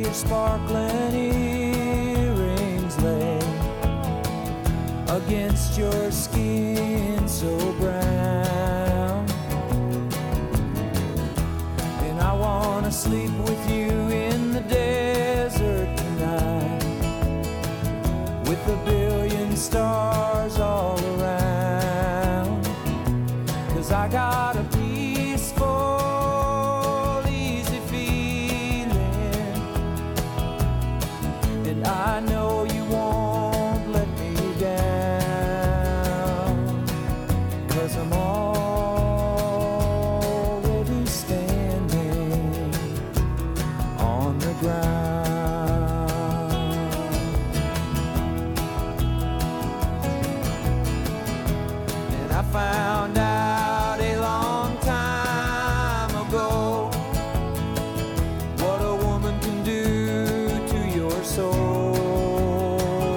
your sparkling earrings lay against your skin so brown. And I wanna sleep with you in the desert tonight, with a billion stars all around. 'Cause I got a peaceful, easy feeling, and I know you won't let me down. 'Cause I'm already standing on the ground. And I found out a long time ago what a woman can do to your soul.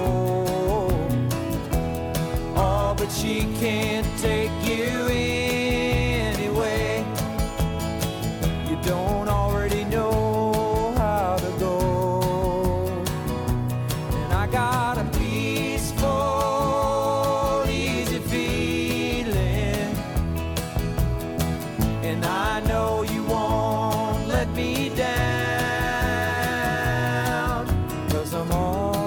Oh, but she can't take you anyway. You don't already know how to go. And I got a peaceful, easy feeling, and I know you won't let me down. 'Cause I'm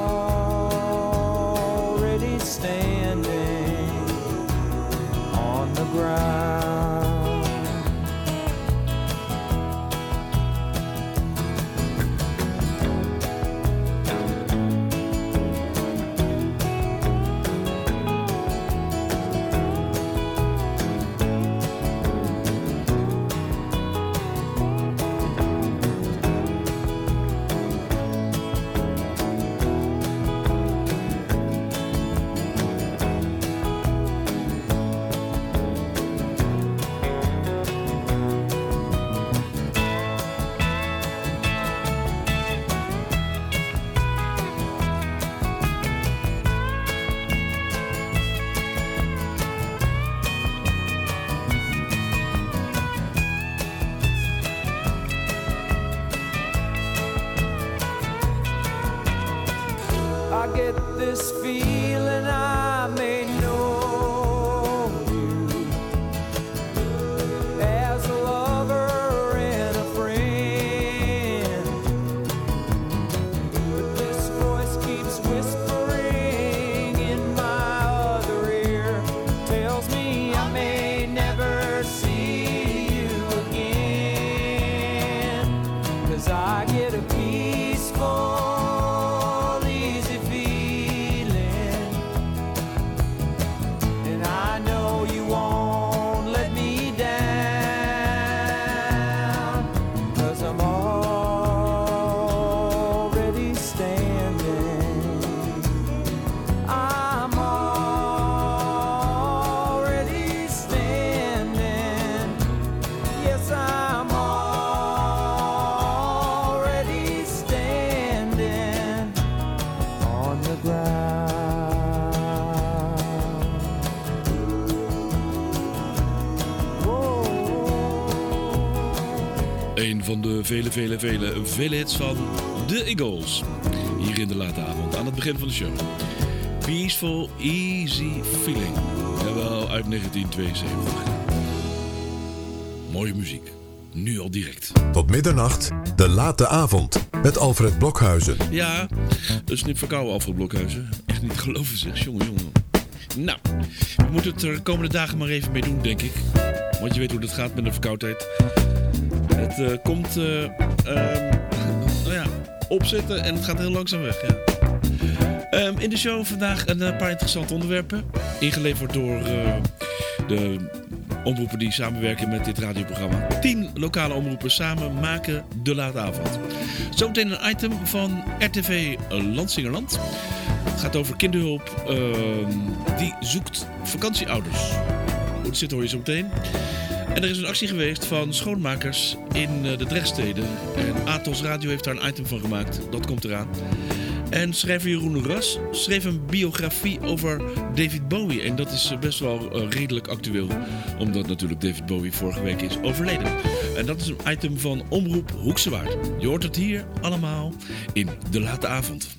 already standing on the ground. I get this feeling I may know you as a lover and a friend, but this voice keeps whispering in my other ear, tells me I may never see you again. 'Cause I get a peaceful, easy feeling, and I know you won't let me down. 'Cause I'm already standing. I'm already standing. Yes, I'm already standing on the ground. Whoa. Een van de vele hits van The Eagles. Hier in de late avond, aan het begin van de show. Peaceful, Easy Feeling. Jawel, uit 1972. Mooie muziek. Nu al direct. Tot middernacht, de late avond. Met Alfred Blokhuizen. Ja, een snip verkouden Alfred Blokhuizen. Echt niet geloven zeg, jongen. Nou, we moeten het er de komende dagen maar even mee doen, denk ik. Want je weet hoe het gaat met de verkoudheid. Het komt opzetten en het gaat heel langzaam weg. Ja. In de show vandaag een paar interessante onderwerpen. Ingeleverd door de omroepen die samenwerken met dit radioprogramma. 10 lokale omroepen samen maken de late avond. Zometeen een item van RTV Lansingerland. Het gaat over kinderhulp die zoekt vakantieouders. Hoe het zit hoor je zo meteen. En er is een actie geweest van schoonmakers in de Drechtsteden. En Atos Radio heeft daar een item van gemaakt. Dat komt eraan. En schrijver Jeroen Ras schreef een biografie over David Bowie. En dat is best wel redelijk actueel, omdat natuurlijk David Bowie vorige week is overleden. En dat is een item van Omroep Hoekse Waard. Je hoort het hier allemaal in De Late Avond.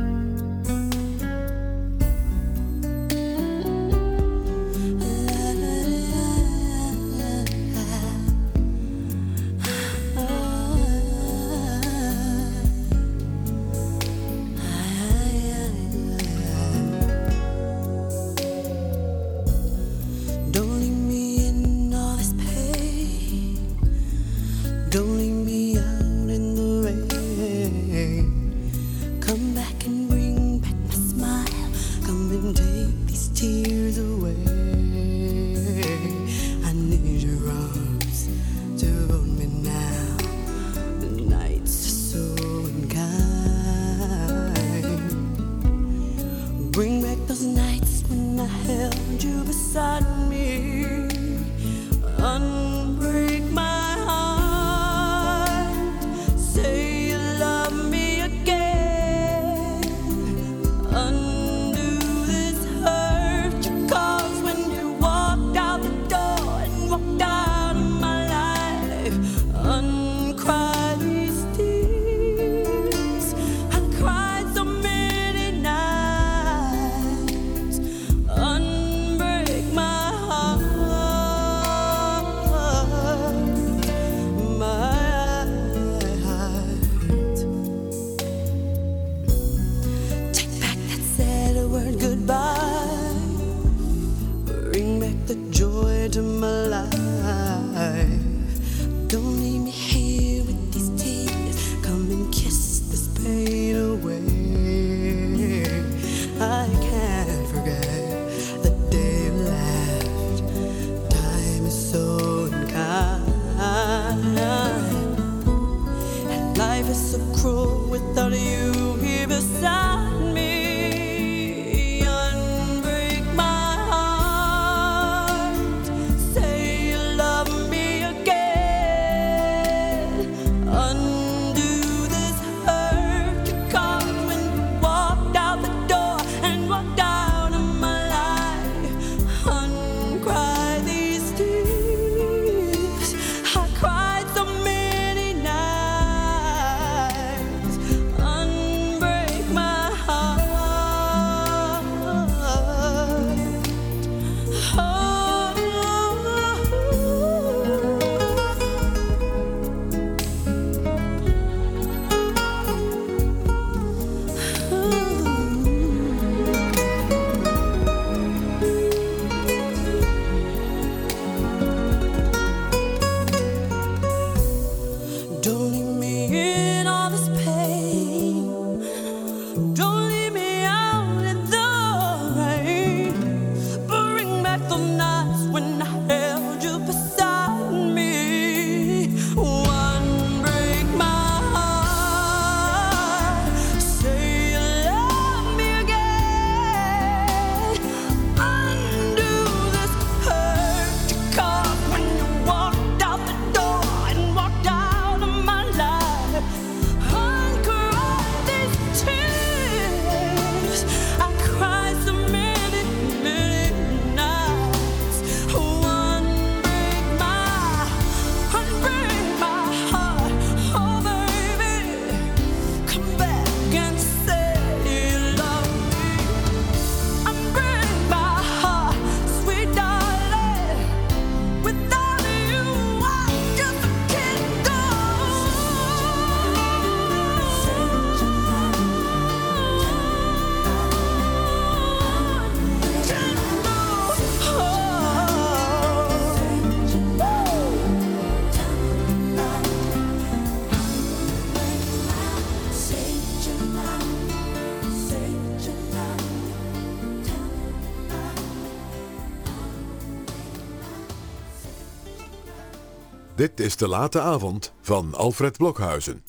Dit is De Late Avond van Alfred Blokhuizen.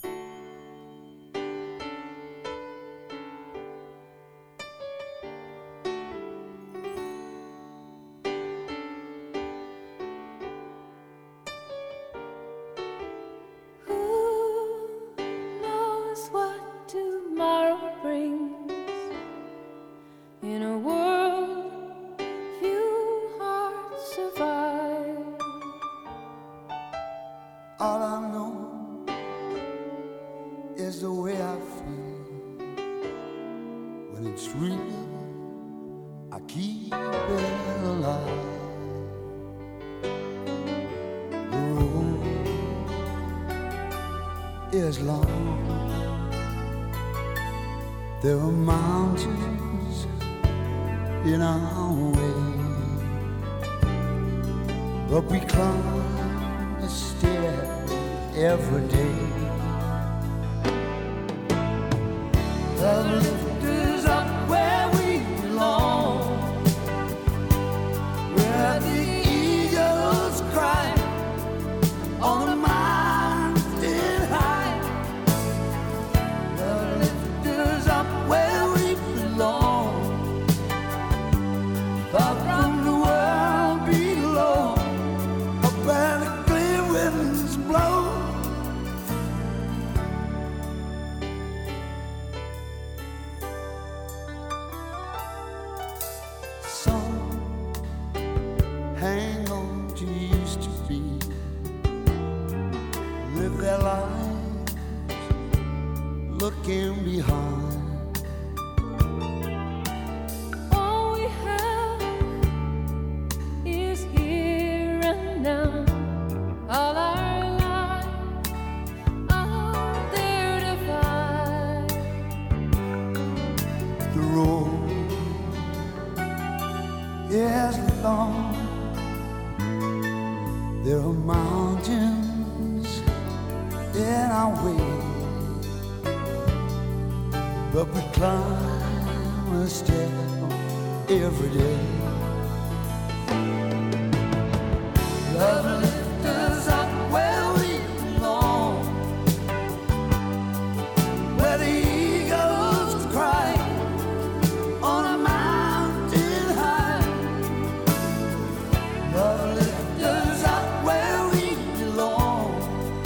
Who knows what tomorrow brings in a world few hearts survive. All I know is the way I feel when it's real. I keep it alive. The road is long. There are mountains in our way, but we climb a stair every day. The lift is up where we belong, where the eagles cry on the mountain high. The lift is up where we belong, far from the world below, up where the clear winds blow. Some hang on to used to be, live their lives looking behind. All we have is here and now. All our lives are there to find. The road is long. There are mountains in our way, but we climb a step every day. Love lifts us up where we belong, where the eagles cry on a mountain high. Love lifts us up where we belong,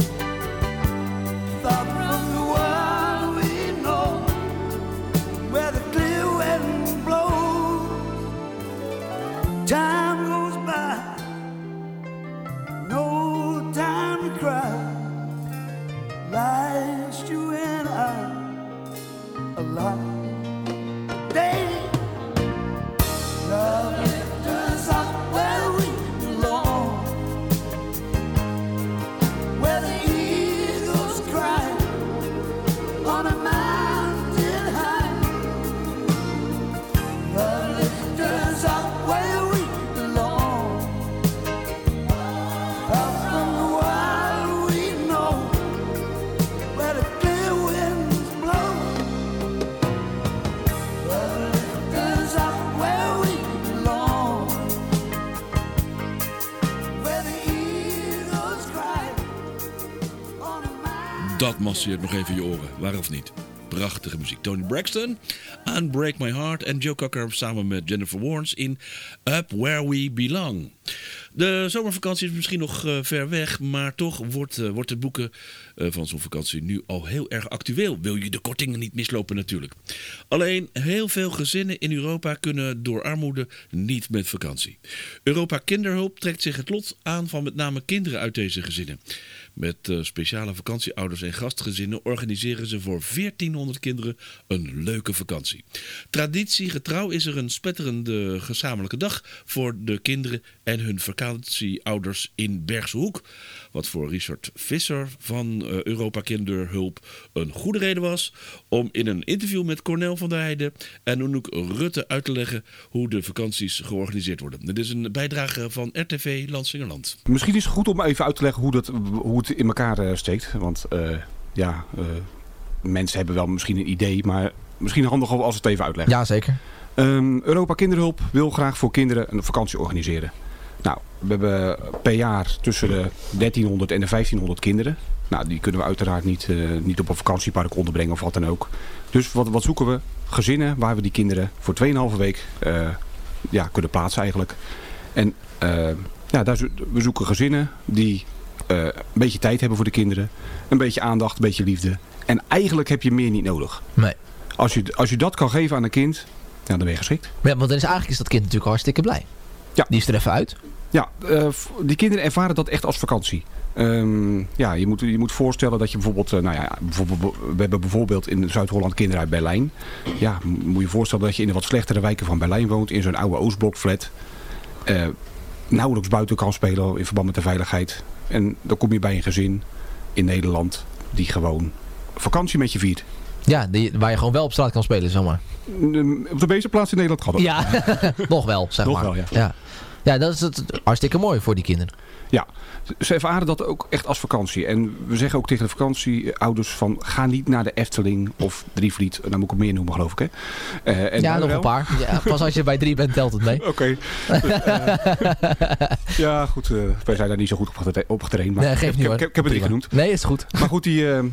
far from the world we know, where the clear wind blows. Time goes by, no time to cry. Life's you and I alive. Day, love lifts us up where we belong, where the eagles cry on a mountain high. Love lifts us up where we belong, far from the world we know, where the clear winds blow. Love lifts us up where we belong, where the eagles cry on a mountain. Dat masseert nog even je oren, waar of niet. Prachtige muziek. Tony Braxton aan Break My Heart en Joe Cocker samen met Jennifer Warnes in Up Where We Belong. De zomervakantie is misschien nog ver weg, maar toch wordt het boeken van zo'n vakantie nu al heel erg actueel. Wil je de kortingen niet mislopen natuurlijk. Alleen heel veel gezinnen in Europa kunnen door armoede niet met vakantie. Europa Kinderhulp trekt zich het lot aan van met name kinderen uit deze gezinnen. Met speciale vakantieouders en gastgezinnen organiseren ze voor 1400 kinderen een leuke vakantie. Traditiegetrouw is er een spetterende gezamenlijke dag voor de kinderen en hun vakantieouders in Bergse Hoek. Wat voor Richard Visser van Europa Kinderhulp een goede reden was om in een interview met Cornel van der Heijden en Anouk Rutte uit te leggen hoe de vakanties georganiseerd worden. Dit is een bijdrage van RTV Landsingerland. Misschien is het goed om even uit te leggen hoe het in elkaar steekt. Want mensen hebben wel misschien een idee, maar misschien handig als we het even uitleggen. Ja, zeker. Europa Kinderhulp wil graag voor kinderen een vakantie organiseren. Nou, we hebben per jaar tussen de 1300 en de 1500 kinderen. Nou, die kunnen we uiteraard niet op een vakantiepark onderbrengen of wat dan ook. Dus wat zoeken we? Gezinnen waar we die kinderen voor 2,5 week kunnen plaatsen eigenlijk. En we zoeken gezinnen die een beetje tijd hebben voor de kinderen. Een beetje aandacht, een beetje liefde. En eigenlijk heb je meer niet nodig. Nee. Als je dat kan geven aan een kind, ja, dan ben je geschikt. Ja, want dan is dat kind natuurlijk hartstikke blij. Ja. Die is er even uit. Ja, die kinderen ervaren dat echt als vakantie. Ja, je moet voorstellen dat je bijvoorbeeld, we hebben bijvoorbeeld in Zuid-Holland kinderen uit Berlijn. Ja, moet je voorstellen dat je in de wat slechtere wijken van Berlijn woont, in zo'n oude Oostblokflat. Nauwelijks buiten kan spelen in verband met de veiligheid. En dan kom je bij een gezin in Nederland die gewoon vakantie met je viert. Ja, waar je gewoon wel op straat kan spelen, zomaar. Op de meeste plaatsen in Nederland kan dat. Ja, nog wel, zeg Nog maar. wel, ja. Ja, dat is hartstikke mooi voor die kinderen. Ja, ze ervaren dat ook echt als vakantie. En we zeggen ook tegen de vakantieouders van ga niet naar de Efteling of Drievliet. Dan moet ik het meer noemen, geloof ik. Hè? Ja, nog een paar. Ja, pas als je bij 3 bent, telt het mee. Oké. Ja, goed. Wij zijn daar niet zo goed op getraind. Maar Nee, geeft niet, hoor. ik heb het niet genoemd. Nee, is goed. Maar goed,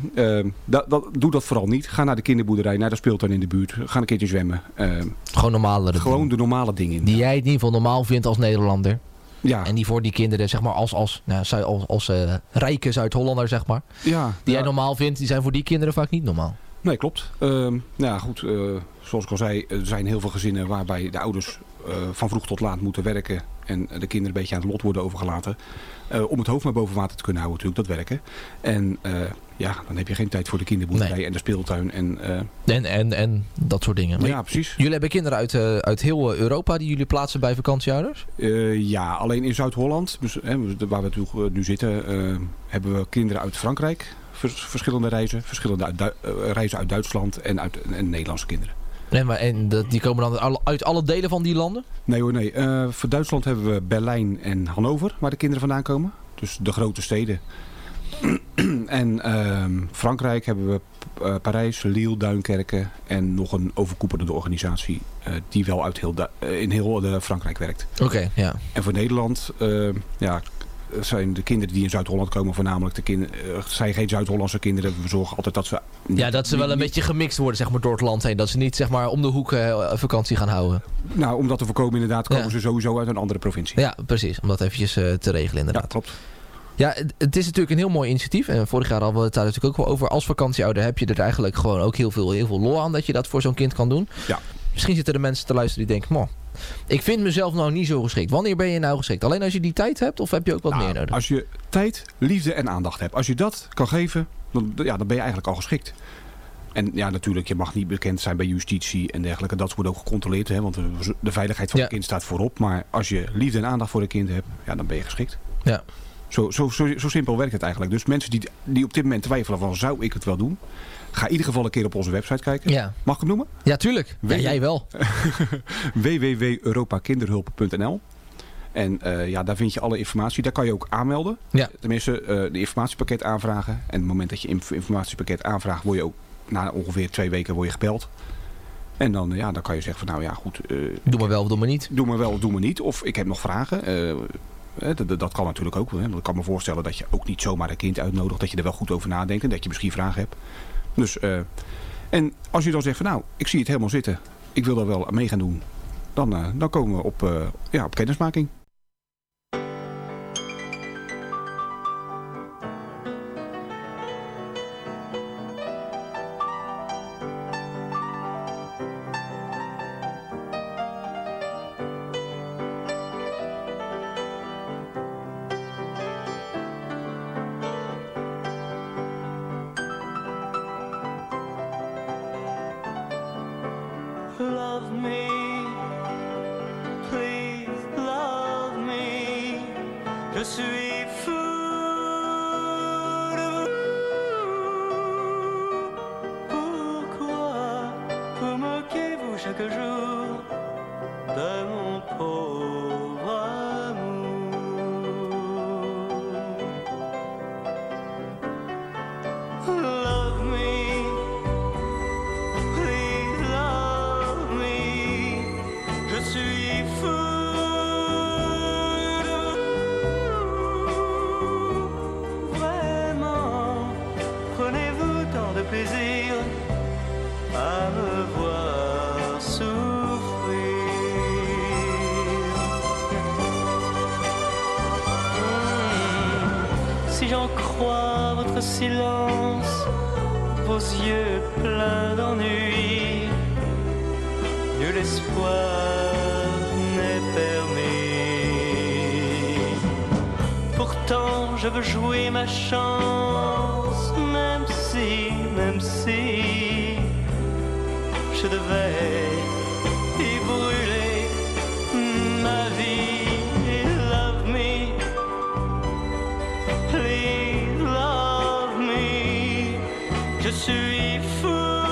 doe dat vooral niet. Ga naar de kinderboerderij, naar de speeltuin in de buurt. Ga een keertje zwemmen. Gewoon normale Gewoon de normale dingen. die jij in ieder geval normaal vindt als Nederlander. Ja, En die voor die kinderen, zeg maar, als rijke Zuid-Hollander, zeg maar. ja, Die jij normaal vindt, die zijn voor die kinderen vaak niet normaal. Nee, klopt. Ja, goed. Zoals ik al zei, er zijn heel veel gezinnen waarbij de ouders van vroeg tot laat moeten werken. En de kinderen een beetje aan het lot worden overgelaten. Om het hoofd maar boven water te kunnen houden natuurlijk, dat werken. En ja, dan heb je geen tijd voor de kinderboerderij en de speeltuin. En dat soort dingen. Maar ja, precies. jullie hebben kinderen uit heel Europa die jullie plaatsen bij vakantieouders? Ja, alleen in Zuid-Holland, dus, waar we natuurlijk nu zitten, hebben we kinderen uit Frankrijk. Verschillende reizen. Verschillende reizen uit Duitsland en Nederlandse kinderen. Nee, maar die komen dan uit alle delen van die landen? Nee hoor, nee. Voor Duitsland hebben we Berlijn en Hannover, waar de kinderen vandaan komen. Dus de grote steden. En Frankrijk hebben we Parijs, Lille, Duinkerken en nog een overkoepelende organisatie die wel in heel Frankrijk werkt. Oké, ja. En voor Nederland zijn de kinderen die in Zuid-Holland komen voornamelijk zijn geen Zuid-Hollandse kinderen. We zorgen altijd dat ze... Dat ze wel een beetje gemixt worden, zeg maar, door het land heen. Dat ze niet, zeg maar, om de hoek vakantie gaan houden. Nou, om dat te voorkomen inderdaad komen ze sowieso uit een andere provincie. Ja, precies. Om dat eventjes te regelen inderdaad. Ja, klopt. Ja, het is natuurlijk een heel mooi initiatief. En vorig jaar hadden we het daar natuurlijk ook wel over. Als vakantieouder heb je er eigenlijk gewoon ook heel veel lol aan dat je dat voor zo'n kind kan doen. Ja. Misschien zitten er mensen te luisteren die denken, ik vind mezelf nou niet zo geschikt. Wanneer ben je nou geschikt? Alleen als je die tijd hebt of heb je ook wat meer nodig? Als je tijd, liefde en aandacht hebt. Als je dat kan geven, dan ben je eigenlijk al geschikt. En ja, natuurlijk, je mag niet bekend zijn bij justitie en dergelijke. Dat wordt ook gecontroleerd, hè, want de veiligheid van het kind staat voorop. Maar als je liefde en aandacht voor een kind hebt, dan ben je geschikt. Ja. Zo simpel werkt het eigenlijk. Dus mensen die op dit moment twijfelen van, zou ik het wel doen? Ga in ieder geval een keer op onze website kijken. Ja. Mag ik hem noemen? Ja, tuurlijk. Ja, jij wel. www.europakinderhulp.nl. En daar vind je alle informatie. Daar kan je ook aanmelden. Ja. Tenminste, de informatiepakket aanvragen. En op het moment dat je informatiepakket aanvraagt, word je ook na ongeveer 2 weken word je gebeld. En dan kan je zeggen van, goed. Doe maar wel of doe maar niet. Doe maar wel of doe maar niet. Of ik heb nog vragen. Dat kan natuurlijk ook. Ik kan me voorstellen dat je ook niet zomaar een kind uitnodigt. Dat je er wel goed over nadenkt. En dat je misschien vragen hebt. Dus, en als je dan zegt van, ik zie het helemaal zitten. Ik wil daar wel mee gaan doen. Dan komen we op kennismaking. Love me, please love me. Je suis fou de vous. Pourquoi vous moquez-vous chaque jour de mon pauvre amour? Love me. Je suis fou de vous. Vraiment, prenez-vous tant de plaisir à me voir souffrir. Si j'en crois votre silence, vos yeux pleins d'ennui, je veux jouer ma chance, même si je devais y brûler ma vie. Love me, please love me, je suis fou.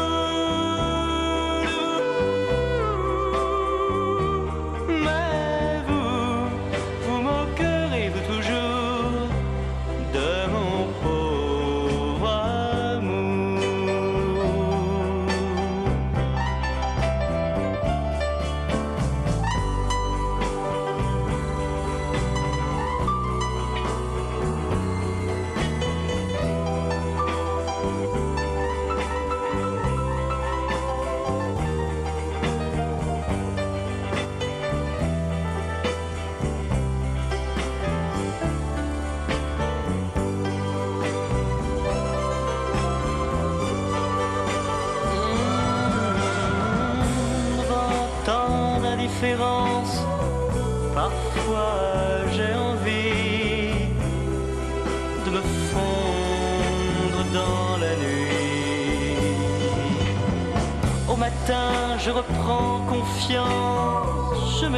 Parfois j'ai envie de me fondre dans la nuit. Au matin je reprends confiance, je me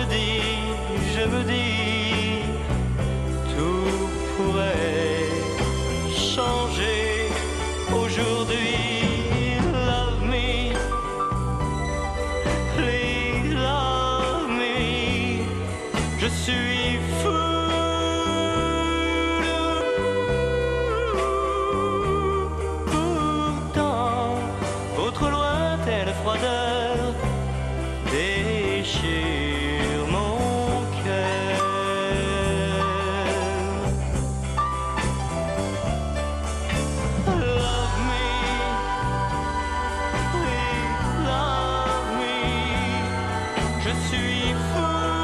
dis, tout pourrait changer aujourd'hui. Love me, please love me, je suis fou. Pourtant, votre lointaine froideur déchire mon cœur. Love me, please love me, je suis fou.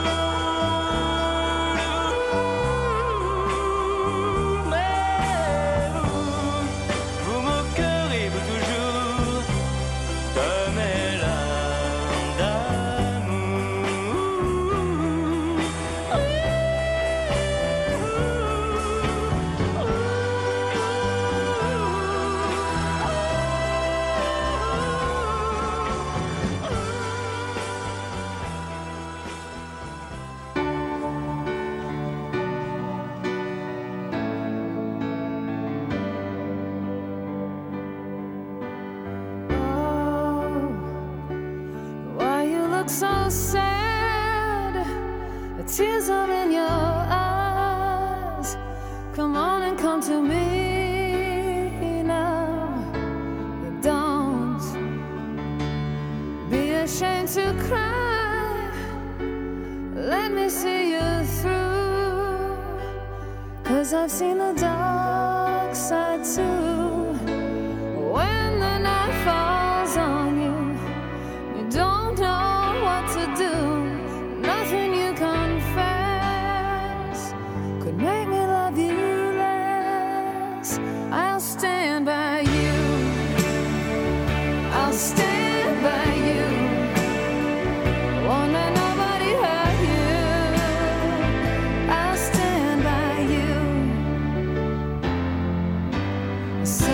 So sad, the tears are in your eyes. Come on and come to me now. Don't be ashamed to cry. Let me see you through, 'cause I've seen the dark side too. When the night falls on you, you don't know what to do. Nothing you confess could make me love you less. I'll stand by you, I'll stand by you. Won't let nobody hurt you. I'll stand by you. So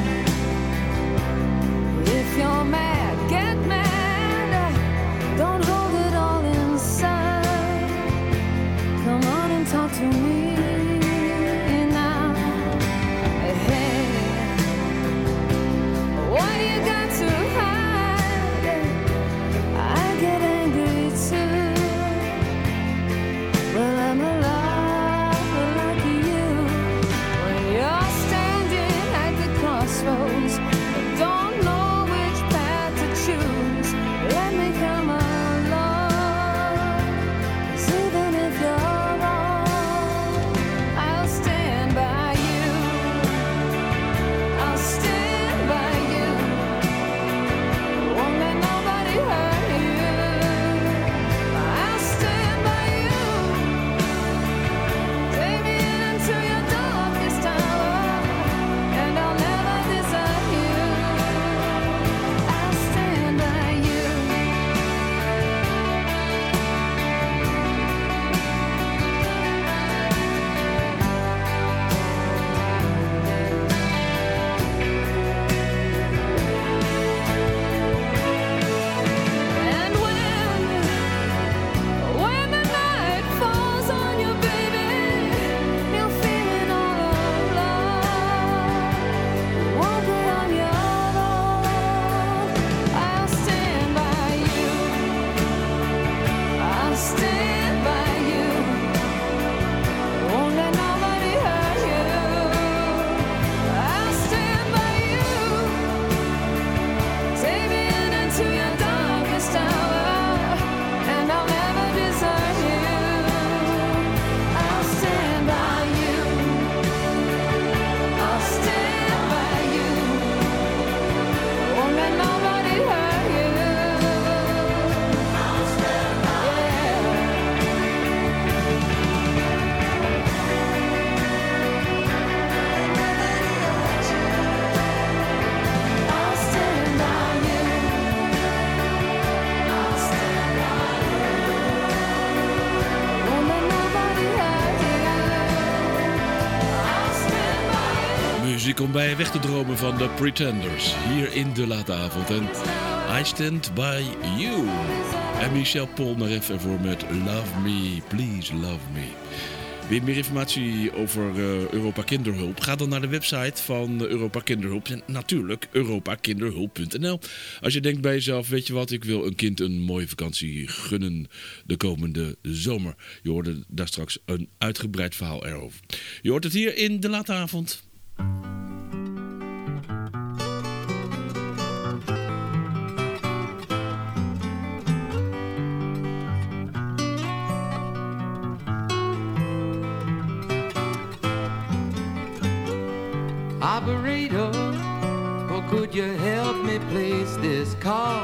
if you're mad, get mad. Don't hold it all inside. Come on and talk to me now. Hey, what you got to hide? om bij weg te dromen van de Pretenders. Hier in de late avond. En I Stand By You. En Michel Polnareff ervoor met Love Me, Please Love Me. Weer meer informatie over Europa Kinderhulp? Ga dan naar de website van Europa Kinderhulp. En natuurlijk europakinderhulp.nl. Als je denkt bij jezelf, weet je wat, ik wil een kind een mooie vakantie gunnen de komende zomer. Je hoorde daar straks een uitgebreid verhaal erover. Je hoort het hier in de late avond. Operator, or could you help me place this call?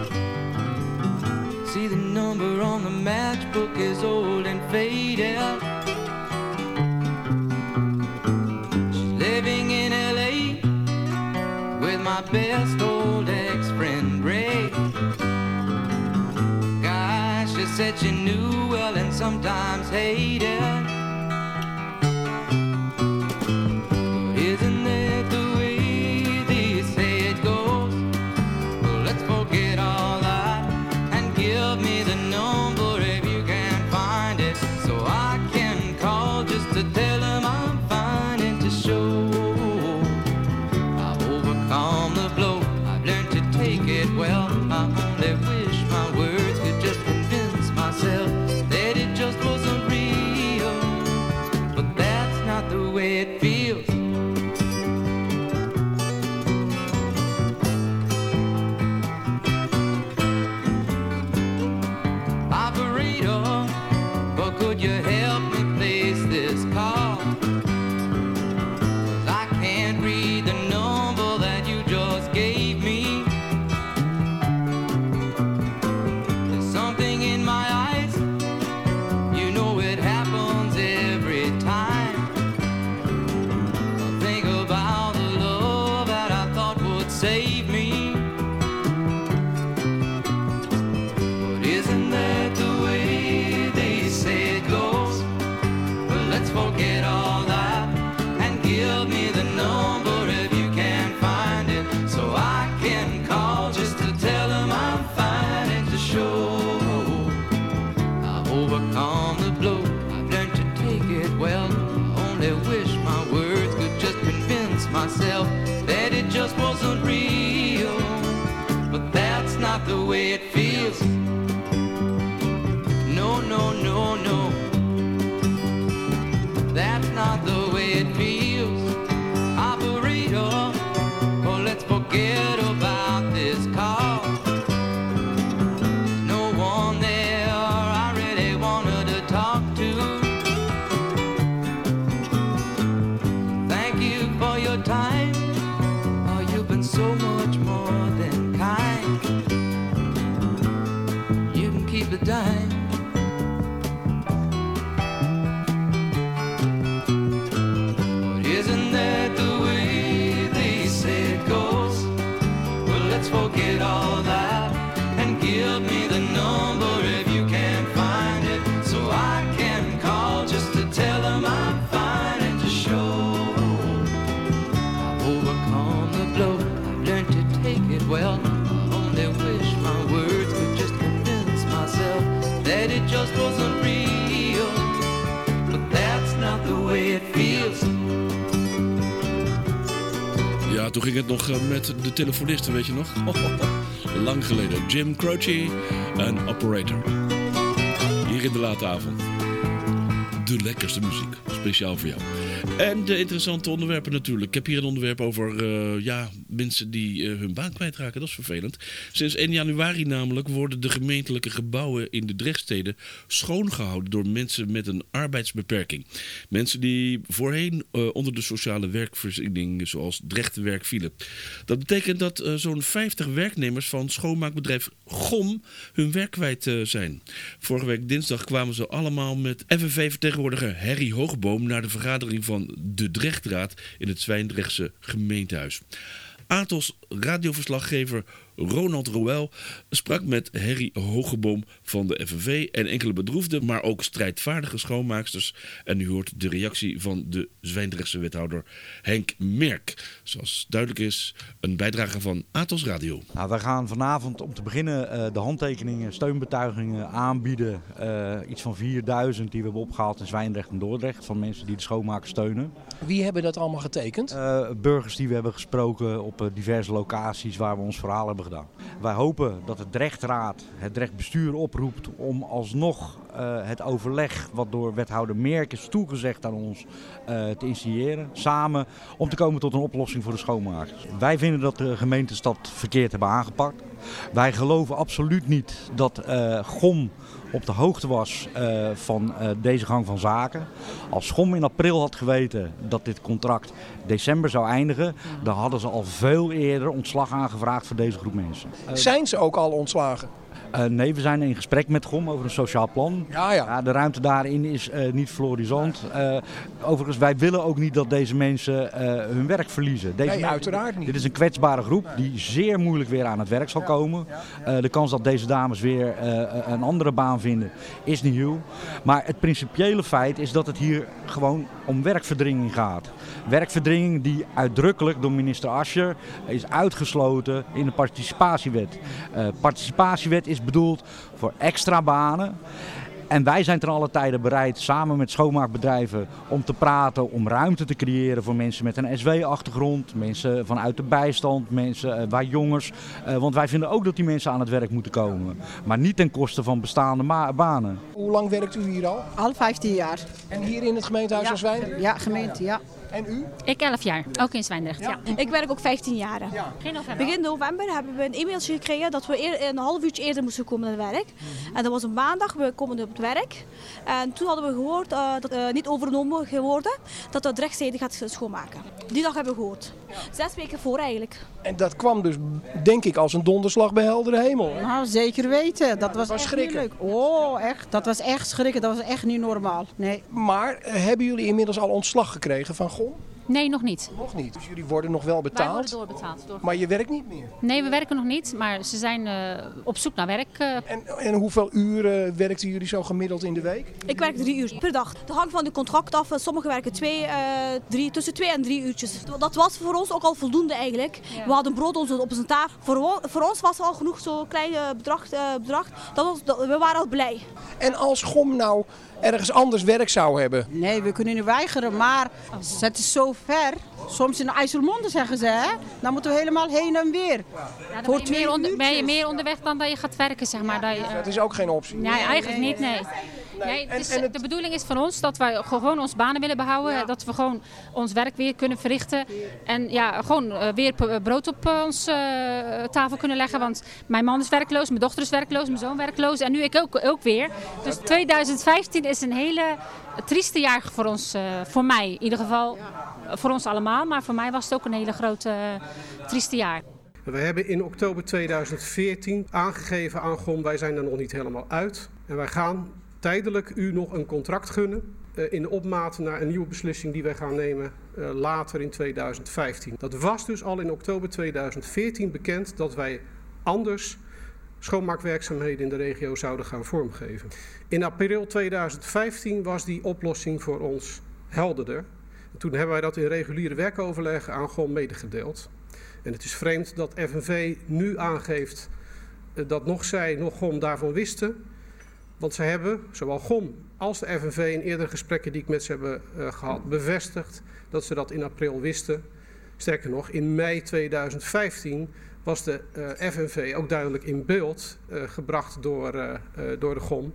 See, the number on the matchbook is old and faded. She's living in LA with my best old ex-friend Ray. Gosh, she said she knew well and sometimes hated. Isn't that the way they say it goes? Well, let's forget all that and give me the number if you can find it, so I can call just to tell them I'm fine and to show I've overcome the blow. I've learned to take it well. I only wish my words could just convince myself that it just wasn't real, but that's not the way it feels. Could you help me place this call? 'Cause I can't read the number that you just gave me. There's something in my eyes, you know it happens every time. I think about the love that I thought would save me. But isn't that the way they say it goes? Well, let's forget all that and give me the number if you can find it, so I can call just to tell them I'm fine and to show I've overcome the blow. I've learned to take it well. I only wish my words could just convince myself that it just wasn't real, but that's not the way it feels. No, no, no, no, that's not the way it feels. Operator, oh, let's forget about this call. There's no one there I really wanted to talk to. Thank you for your time. Oh, you've been so much more than kind. You can keep the dime. Isn't that the way they say it goes? Well, let's forget all that and give me the number if you can find it, so I can call just to tell them I'm fine and to show I've overcome the blow. I've learned to take it well. I only wish my words could just convince myself that it just wasn't real, but that's not the way it feels. Ja, toen ging het nog met de telefonisten, weet je nog? Lang geleden. Jim Croce en Operator. Hier in de late avond. De lekkerste muziek. Speciaal voor jou. En de interessante onderwerpen natuurlijk. Ik heb hier een onderwerp over mensen die hun baan kwijtraken. Dat is vervelend. Sinds 1 januari namelijk worden de gemeentelijke gebouwen in de Drechtsteden schoongehouden door mensen met een arbeidsbeperking. Mensen die voorheen onder de sociale werkvoorziening zoals Drechtenwerk vielen. Dat betekent dat zo'n 50 werknemers van schoonmaakbedrijf GOM hun werk kwijt zijn. Vorige week dinsdag kwamen ze allemaal met FNV-vertegenwoordiger Harry Hoogboom naar de vergadering van de Drechtraad in het Zwijndrechtse gemeentehuis. Athos radioverslaggever Ronald Roel sprak met Harry Hogeboom van de FNV en enkele bedroefde, maar ook strijdvaardige schoonmaaksters. En u hoort de reactie van de Zwijndrechtse wethouder Henk Merk. Zoals duidelijk is, een bijdrage van Atos Radio. Nou, wij gaan vanavond om te beginnen de handtekeningen, steunbetuigingen aanbieden. Iets van 4000 die we hebben opgehaald in Zwijndrecht en Dordrecht van mensen die de schoonmaken steunen. Wie hebben dat allemaal getekend? Burgers die we hebben gesproken op diverse locaties waar we ons verhaal hebben gedaan. Wij hopen dat de Drechtraad, het Drechtbestuur oproept om alsnog het overleg wat door wethouder Merk is toegezegd aan ons te initiëren. Samen om te komen tot een oplossing voor de schoonmakers. Wij vinden dat de gemeentes dat verkeerd hebben aangepakt. Wij geloven absoluut niet dat GOM op de hoogte was van deze gang van zaken. Als GOM in april had geweten dat dit contract december zou eindigen, dan hadden ze al veel eerder ontslag aangevraagd voor deze groep mensen. Zijn ze ook al ontslagen? Nee, we zijn in gesprek met GOM over een sociaal plan. Ja, de ruimte daarin is niet florisant. Overigens, wij willen ook niet dat deze mensen hun werk verliezen. Nee, uiteraard niet. Dit is een kwetsbare groep die zeer moeilijk weer aan het werk zal komen. De kans dat deze dames weer een andere baan vinden is niet nieuw. Maar het principiële feit is dat het hier gewoon om werkverdringing gaat. Werkverdringing die uitdrukkelijk door minister Ascher is uitgesloten in de participatiewet. Participatiewet is bedoeld voor extra banen. En wij zijn ten alle tijde bereid samen met schoonmaakbedrijven om te praten, om ruimte te creëren voor mensen met een SW-achtergrond, mensen vanuit de bijstand, mensen waar jongers. Want wij vinden ook dat die mensen aan het werk moeten komen. Maar niet ten koste van bestaande banen. Hoe lang werkt u hier al? Al 15 jaar. En hier in het gemeentehuis van Zwijndrecht? Ja, gemeente, ja. En u? Ik 11 jaar, ook in Zwijndrecht. Ja. Ik werk ook 15 jaar. Ja. Begin november hebben we een e-mailtje gekregen dat we een half uurtje eerder moesten komen naar het werk. En dat was een maandag, we komen op het werk. En toen hadden we gehoord dat niet overnomen geworden, dat de Drechtzijde gaat schoonmaken. Die dag hebben we gehoord. 6 weken voor eigenlijk. En dat kwam dus, denk ik, als een donderslag bij heldere hemel. Nou, zeker weten. Dat was echt schrikken. niet leuk. Oh, echt. Dat was echt schrikken. Dat was echt niet normaal. Nee. Maar hebben jullie inmiddels al ontslag gekregen van GOM? Nee, nog niet. Nog niet. Dus jullie worden nog wel betaald? Wij worden doorbetaald. Maar je werkt niet meer? Nee, we werken nog niet, maar ze zijn op zoek naar werk. En hoeveel uren werkten jullie zo gemiddeld in de week? Ik werk 3 uur per dag. Dat hangt van de contract af. Sommigen werken tussen 2 en 3 uurtjes. Dat was voor ons ook al voldoende eigenlijk. Ja. We hadden brood op zijn taart. Voor ons was het al genoeg, zo'n klein bedrag. We waren al blij. En als GOM nou ergens anders werk zou hebben? Nee, we kunnen niet weigeren, maar het is zo ver. Soms in IJsselmonde zeggen ze, hè? Dan moeten we helemaal heen en weer. Ja, dan ben je meer onderweg dan dat je gaat werken, zeg maar. Dat is ook geen optie? Nee, eigenlijk niet, nee. Nee, de bedoeling is van ons dat wij gewoon onze banen willen behouden. Ja. Dat we gewoon ons werk weer kunnen verrichten. En ja, gewoon weer brood op onze tafel kunnen leggen. Want mijn man is werkloos, mijn dochter is werkloos, mijn zoon werkloos. En nu ik ook weer. Dus 2015 is een hele trieste jaar voor ons. Voor mij in ieder geval. Voor ons allemaal. Maar voor mij was het ook een hele grote trieste jaar. We hebben in oktober 2014 aangegeven aan GOM, wij zijn er nog niet helemaal uit. En wij gaan tijdelijk u nog een contract gunnen in de opmaat naar een nieuwe beslissing die wij gaan nemen later in 2015. Dat was dus al in oktober 2014 bekend dat wij anders schoonmaakwerkzaamheden in de regio zouden gaan vormgeven. In april 2015 was die oplossing voor ons helderder. Toen hebben wij dat in reguliere werkoverleg aan GOM medegedeeld. En het is vreemd dat FNV nu aangeeft dat nog zij, nog GOM daarvan wisten. Want ze hebben, zowel GOM als de FNV in eerdere gesprekken die ik met ze heb gehad, bevestigd dat ze dat in april wisten. Sterker nog, in mei 2015 was de FNV ook duidelijk in beeld gebracht door de GOM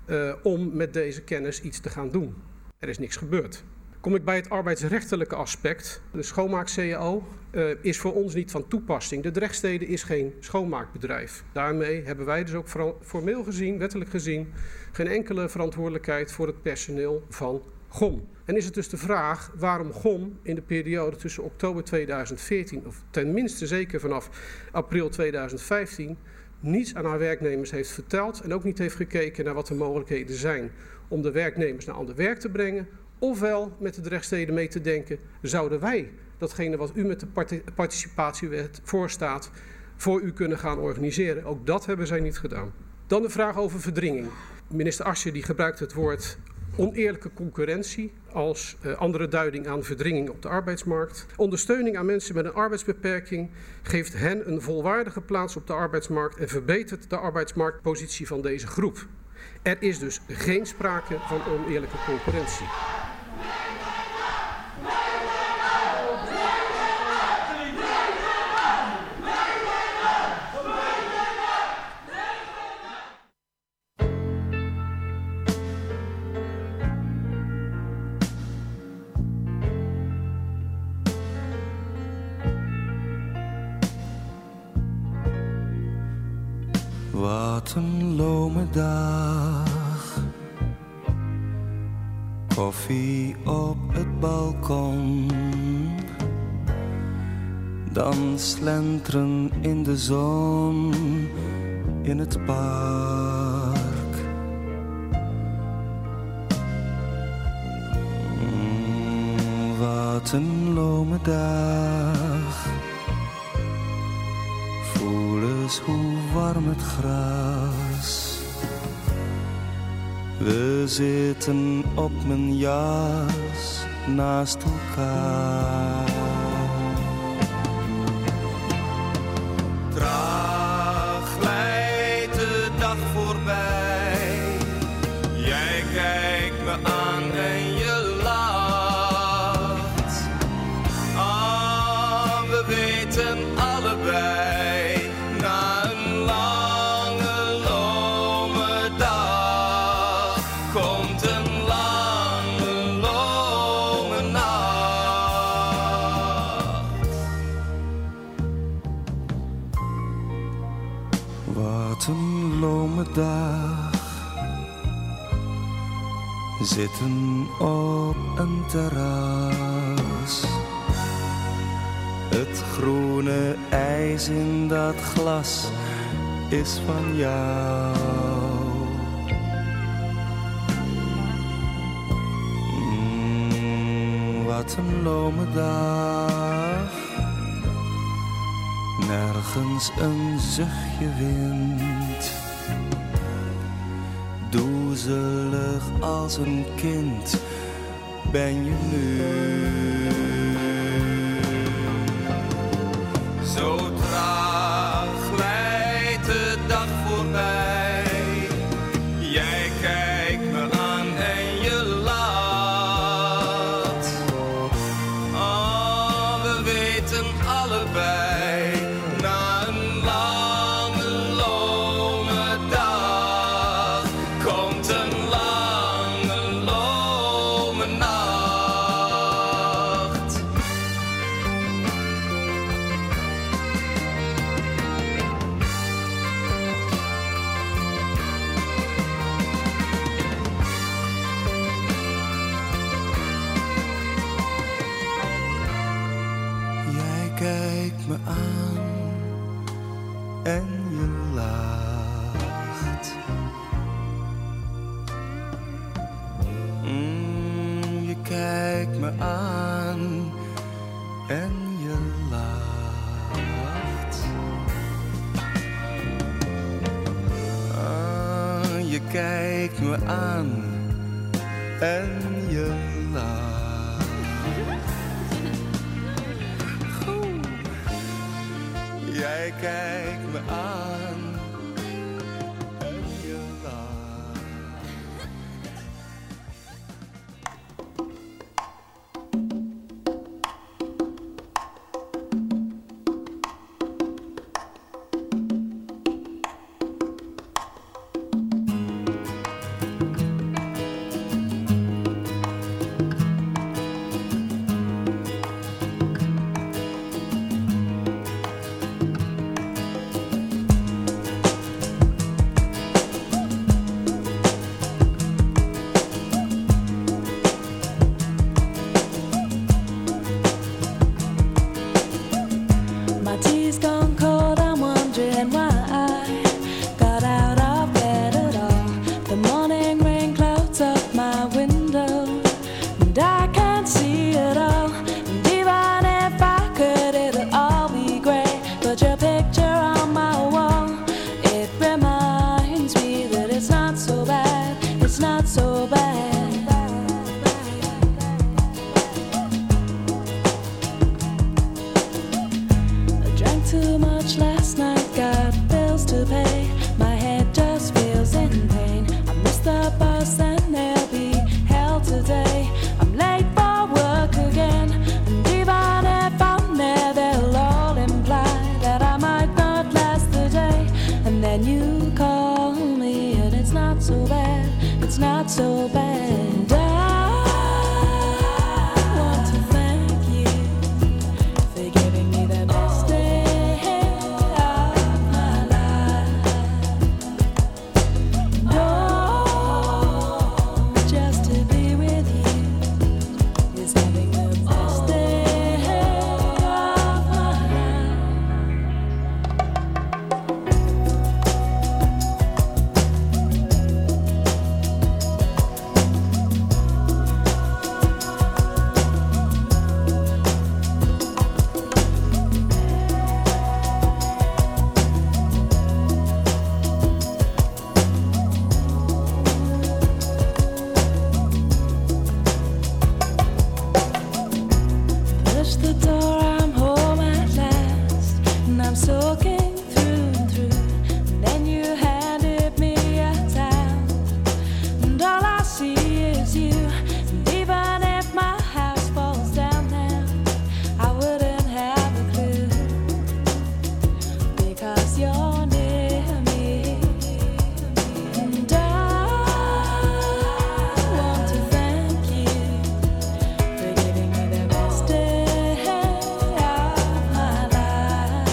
om met deze kennis iets te gaan doen. Er is niks gebeurd. Kom ik bij het arbeidsrechtelijke aspect. De schoonmaak-CAO is voor ons niet van toepassing. De Drechtstede is geen schoonmaakbedrijf. Daarmee hebben wij dus ook formeel gezien, wettelijk gezien, geen enkele verantwoordelijkheid voor het personeel van GOM. En is het dus de vraag waarom GOM in de periode tussen oktober 2014, of tenminste zeker vanaf april 2015, niets aan haar werknemers heeft verteld en ook niet heeft gekeken naar wat de mogelijkheden zijn om de werknemers naar ander werk te brengen. Ofwel met de Drechtstede mee te denken, zouden wij datgene wat u met de participatiewet voorstaat voor u kunnen gaan organiseren. Ook dat hebben zij niet gedaan. Dan de vraag over verdringing. Minister Asscher die gebruikt het woord oneerlijke concurrentie als andere duiding aan verdringing op de arbeidsmarkt. Ondersteuning aan mensen met een arbeidsbeperking geeft hen een volwaardige plaats op de arbeidsmarkt en verbetert de arbeidsmarktpositie van deze groep. Er is dus geen sprake van oneerlijke concurrentie. Wat een lome dag, koffie op het balkon, dan slenteren in de zon in het park. Wat een lome dag, voel eens hoe warm het gras. We zitten op mijn jas naast elkaar. Traag glijdt de dag voorbij. Jij kijkt me aan en je lacht. Ah, we weten allebei. Dag. Zitten op een terras. Het groene ijs in dat glas is van jou. Wat een lome dag. Nergens een zuchtje wind. Doezelig als een kind ben je nu. Zo traag glijdt de dag voorbij. Jij kijkt me aan en je lacht. Oh, we weten allebei. Na een lange lome dag komt een lange lome nacht. Jij kijkt me aan en je lacht. Je kijkt me aan en je lacht. Je kijkt me aan en je lacht. Jij kijkt me aan en je lacht. then you call me and it's not so bad, it's not so bad. I want to thank you for giving me the best day of my life. Oh, just to be with you is having the best day of my life. Push the door, I'm home at last, and I'm soaking through and through. And then you handed me a towel, and all I see is you. And even if my house falls down now, I wouldn't have a clue, because you're near me. And I want to thank you for giving me the best day of my life.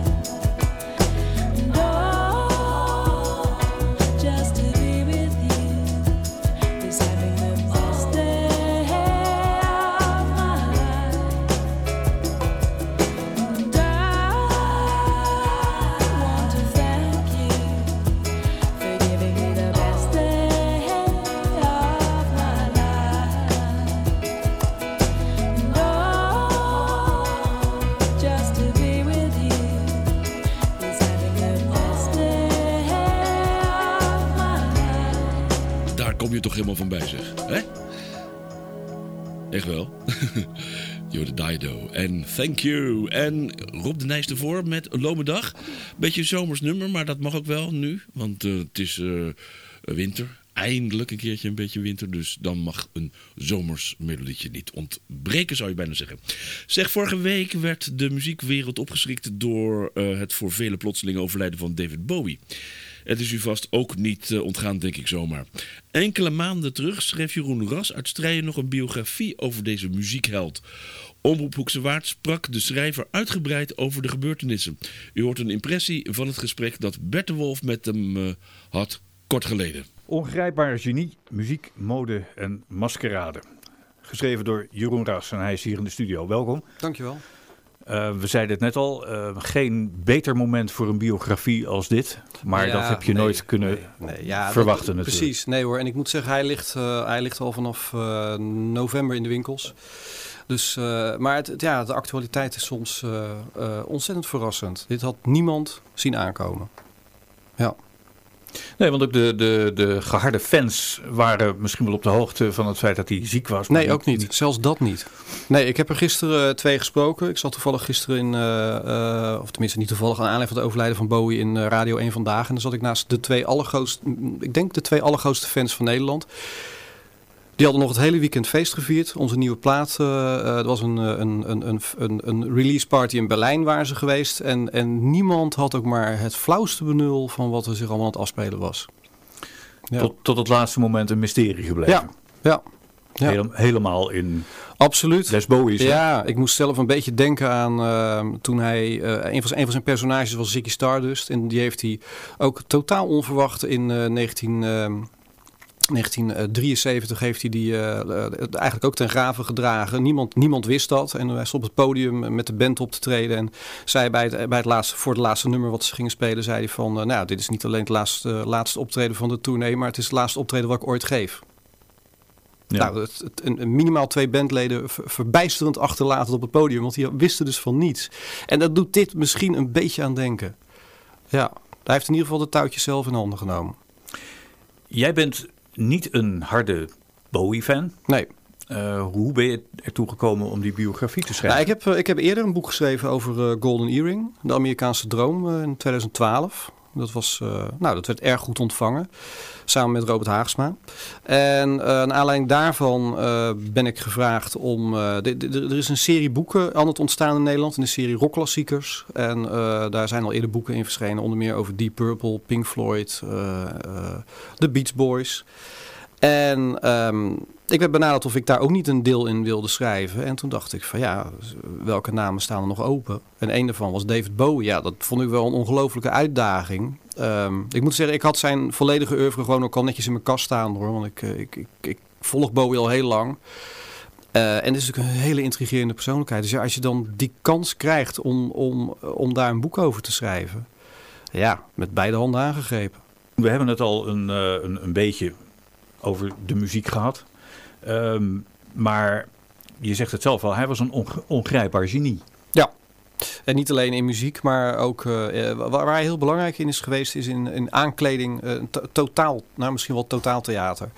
And oh, just to be with you is having the best day of my life. And I want to thank you for giving me the best day of my life. And oh, just to be with you is having the best day of my life. Daar kom je toch helemaal van bij, zeg. Hè? Echt wel. Jorde Dido en Thank You. En Rob de Nijs ervoor met Lome Dag. Beetje een zomers nummer, maar dat mag ook wel nu. Want het is winter. Eindelijk een keertje een beetje winter. Dus dan mag een zomers melodietje niet ontbreken, zou je bijna zeggen. Zeg, vorige week werd de muziekwereld opgeschrikt door het voor velen plotseling overlijden van David Bowie. Het is u vast ook niet ontgaan, denk ik zomaar. Enkele maanden terug schreef Jeroen Ras uit Strijen nog een biografie over deze muziekheld. Omroep Hoekse Waard sprak de schrijver uitgebreid over de gebeurtenissen. U hoort een impressie van het gesprek dat Bert de Wolf met hem had kort geleden. Ongrijpbare genie, muziek, mode en maskerade. Geschreven door Jeroen Ras en hij is hier in de studio. Welkom. Dankjewel. We zeiden het net al, geen beter moment voor een biografie als dit. Maar Ja, dat heb je nooit kunnen verwachten natuurlijk. Precies, nee hoor. En ik moet zeggen, hij ligt al vanaf november in de winkels. Dus, maar de actualiteit is soms ontzettend verrassend. Dit had niemand zien aankomen. Ja. Nee, want ook de geharde fans waren misschien wel op de hoogte van het feit dat hij ziek was. Nee, ook niet. Zelfs dat niet. Nee, ik heb er gisteren 2 gesproken. Ik zat toevallig gisteren in, of tenminste niet toevallig, aan aanleiding van het overlijden van Bowie in Radio 1 Vandaag. En dan zat ik naast de 2 allergrootste fans van Nederland. Die hadden nog het hele weekend feest gevierd. Onze nieuwe plaat. Er was een release party in Berlijn waar ze geweest. En niemand had ook maar het flauwste benul van wat er zich allemaal aan het afspelen was. Ja. Tot het laatste moment een mysterie gebleven. Ja. Helemaal in Absoluut. Les Bowie's. Ja, ik moest zelf een beetje denken aan toen hij... een van zijn personages was Ziggy Stardust. En die heeft hij ook totaal onverwacht in 1973 heeft hij die eigenlijk ook ten grave gedragen. Niemand wist dat. En hij stond op het podium met de band op te treden. En zei voor het laatste nummer wat ze gingen spelen, zei hij van... dit is niet alleen het laatste optreden van de tournee, maar het is het laatste optreden wat ik ooit geef. Ja. Nou, minimaal 2 bandleden verbijsterend achterlaten op het podium, want die wisten dus van niets. En dat doet dit misschien een beetje aan denken. Ja, hij heeft in ieder geval de touwtjes zelf in handen genomen. Jij bent niet een harde Bowie-fan. Nee. Hoe ben je ertoe gekomen om die biografie te schrijven? Nou, ik heb eerder een boek geschreven over Golden Earring, de Amerikaanse droom, in 2012. Dat werd erg goed ontvangen. Samen met Robert Haagsma. En naar aanleiding daarvan ben ik gevraagd om... er is een serie boeken aan het ontstaan in Nederland. In de serie rockklassiekers. En daar zijn al eerder boeken in verschenen. Onder meer over Deep Purple, Pink Floyd, The Beach Boys. En ik werd benaderd of ik daar ook niet een deel in wilde schrijven. En toen dacht ik van welke namen staan er nog open? En een daarvan was David Bowie. Ja, dat vond ik wel een ongelofelijke uitdaging. Ik moet zeggen, ik had zijn volledige oeuvre gewoon ook al netjes in mijn kast staan, hoor. Want ik volg Bowie al heel lang. En het is natuurlijk een hele intrigerende persoonlijkheid. Dus ja, als je dan die kans krijgt om daar een boek over te schrijven. Ja, met beide handen aangegrepen. We hebben het al een beetje over de muziek gehad. Maar je zegt het zelf al, hij was een ongrijpbaar genie. Ja, en niet alleen in muziek, maar ook waar hij heel belangrijk in is geweest, is in aankleding, misschien wel totaaltheater.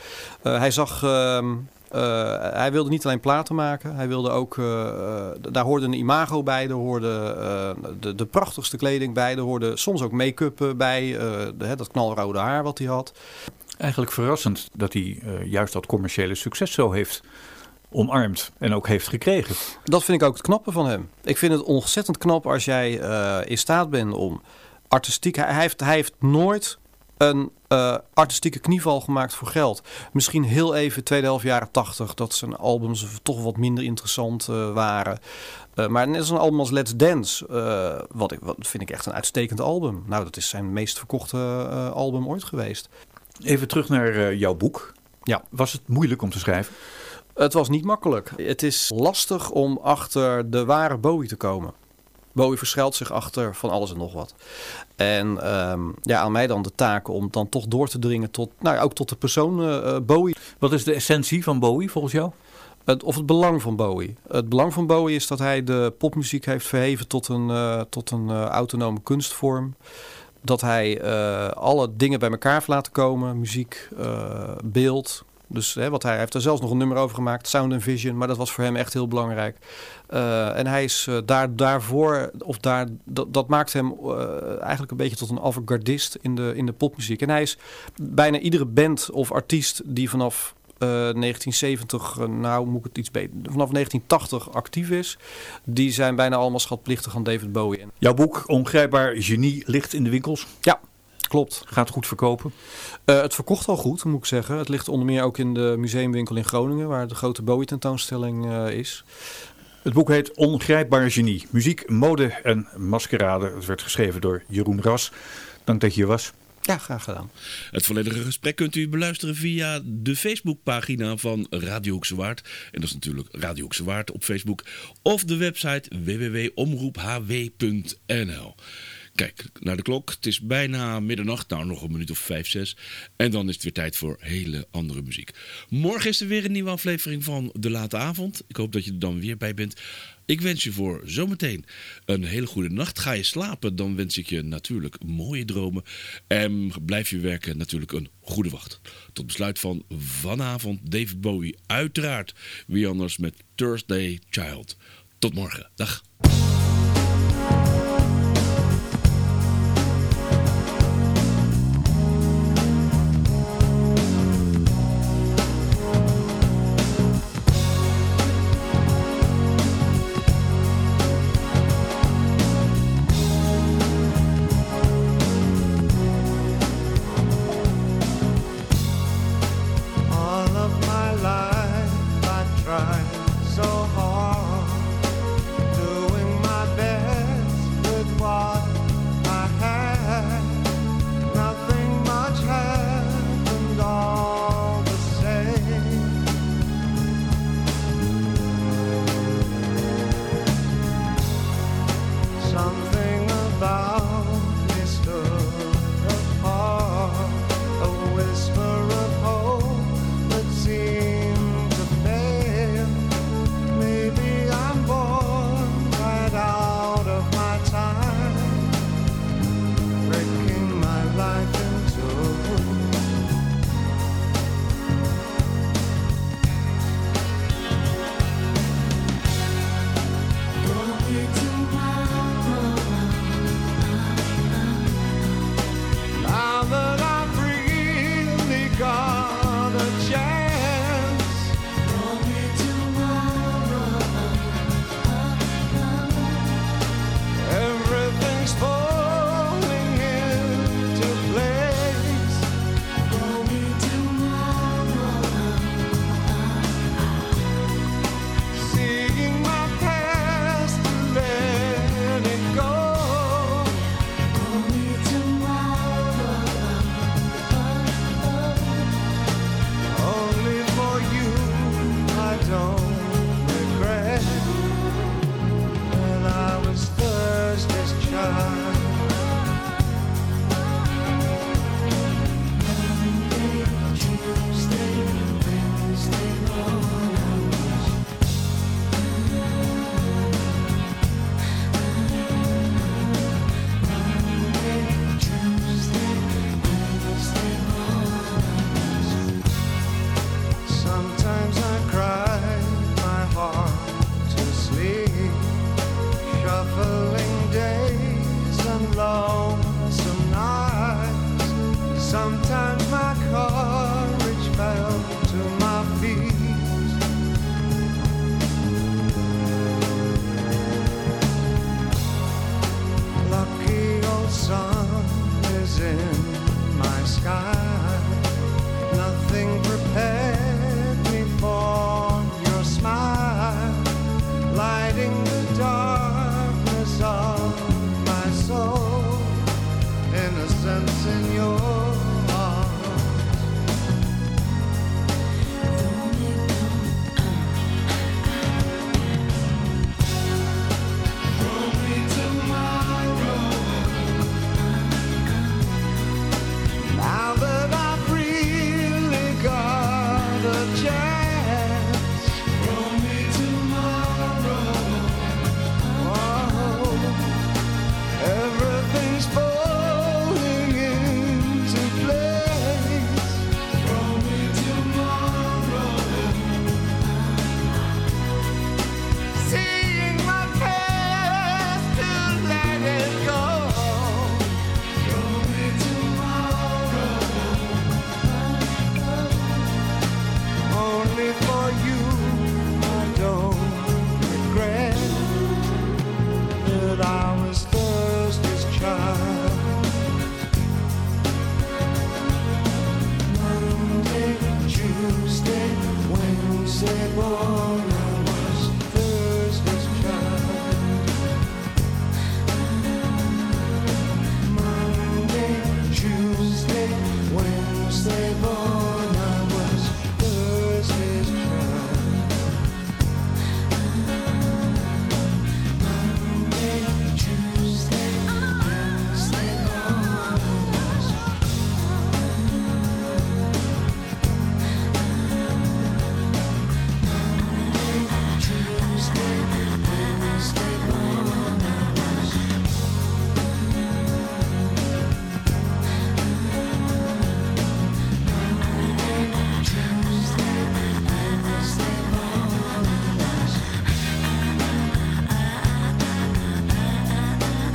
Hij wilde niet alleen platen maken, hij wilde ook, daar hoorde een imago bij, er hoorde de prachtigste kleding bij, er hoorde soms ook make-up bij, dat knalrode haar wat hij had. Eigenlijk verrassend dat hij juist dat commerciële succes zo heeft omarmd en ook heeft gekregen. Dat vind ik ook het knappe van hem. Ik vind het ontzettend knap als jij in staat bent om artistiek... Hij heeft nooit een artistieke knieval gemaakt voor geld. Misschien heel even tweede helft jaren 80... dat zijn albums toch wat minder interessant waren. Maar net als een album als Let's Dance... wat vind ik echt een uitstekend album. Nou, dat is zijn meest verkochte album ooit geweest. Even terug naar jouw boek. Ja. Was het moeilijk om te schrijven? Het was niet makkelijk. Het is lastig om achter de ware Bowie te komen. Bowie verschuilt zich achter van alles en nog wat. En aan mij dan de taak om dan toch door te dringen ook tot de persoon Bowie. Wat is de essentie van Bowie volgens jou? Het belang van Bowie. Het belang van Bowie is dat hij de popmuziek heeft verheven tot een autonome kunstvorm. Dat hij alle dingen bij elkaar heeft laten komen. Muziek, beeld. Dus hij heeft er zelfs nog een nummer over gemaakt. Sound and Vision. Maar dat was voor hem echt heel belangrijk. En hij is dat maakt hem eigenlijk een beetje tot een avant-gardist in de popmuziek. En hij is bijna iedere band of artiest die vanaf 1970, vanaf 1980 actief is. Die zijn bijna allemaal schatplichtig aan David Bowie. Jouw boek Ongrijpbaar Genie ligt in de winkels? Ja, klopt. Gaat het goed verkopen? Het verkocht al goed, moet ik zeggen. Het ligt onder meer ook in de museumwinkel in Groningen, waar de grote Bowie tentoonstelling is. Het boek heet Ongrijpbaar Genie. Muziek, mode en maskerade. Het werd geschreven door Jeroen Ras. Dank dat je hier was. Ja, graag gedaan. Het volledige gesprek kunt u beluisteren via de Facebookpagina van Radio Hoekse Waard. En dat is natuurlijk Radio Hoekse Waard op Facebook. Of de website www.omroephw.nl. Kijk naar de klok. Het is bijna middernacht. Nou, nog een minuut of 5, 6. En dan is het weer tijd voor hele andere muziek. Morgen is er weer een nieuwe aflevering van De Late Avond. Ik hoop dat je er dan weer bij bent. Ik wens je voor zometeen een hele goede nacht. Ga je slapen, dan wens ik je natuurlijk mooie dromen. En blijf je werken, natuurlijk een goede wacht. Tot besluit van vanavond David Bowie. Uiteraard wie anders met Thursday Child. Tot morgen. Dag. Doing sky. Nothing prepared me for your smile, lighting the darkness of my soul, innocence in your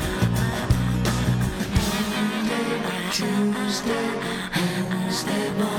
Tuesday, Wednesday morning.